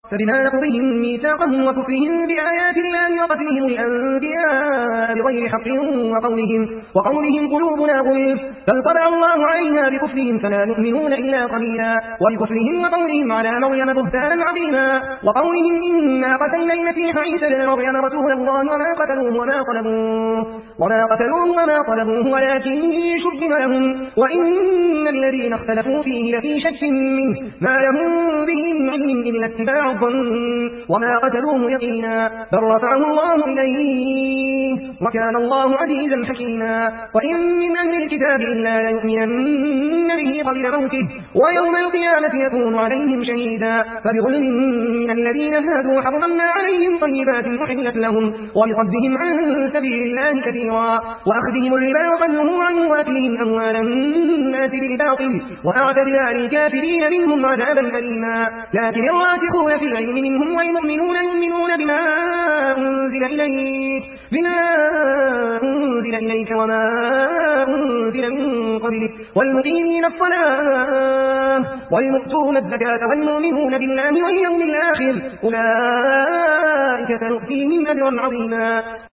فبما نقضهم ميثاقهم وكفرهم بآيات الله وقتلهم الأنبياء بغير حق وقولهم قلوبنا غلف بل طبع الله عليها بكفرهم فلا يؤمنون إلا قليلا وبكفرهم وقولهم على مريم بهتانا عظيما وقولهم إنا قتلنا المسيح عيسى ابن مريم رسول الله وما قتلوه وما صلبوه ولكن شبه لهم وإن الذين اختلفوا فيه لفي شك منه ما لهم به من علم إلا اتباع الظن وما قتلوه يقينا بل رفعه الله إليه وكان الله عزيزا حكيما وإن من أهل الكتاب إلا ليؤمنن به قبل موته ويوم القيامة يكون عليهم شهيدا فبظلم من الذين هادوا حرمنا عليهم طيبات أحلت لهم وبصدهم عن سبيل الله كثيرا وأخذهم الربا وقنهم عنه وأكلهم أموال الناس بالباطل وأعتدنا للكافرين منهم عذابا أليما لكن الراسخون في العلم منهم والمؤمنون يؤمنون بما أنزل إليك وما أنزل من قبلك والمقيمين الصلاة والمؤتون الزكاة والمؤمنون بالله واليوم الآخر أولئك سنؤتيهم أجرا عظيما.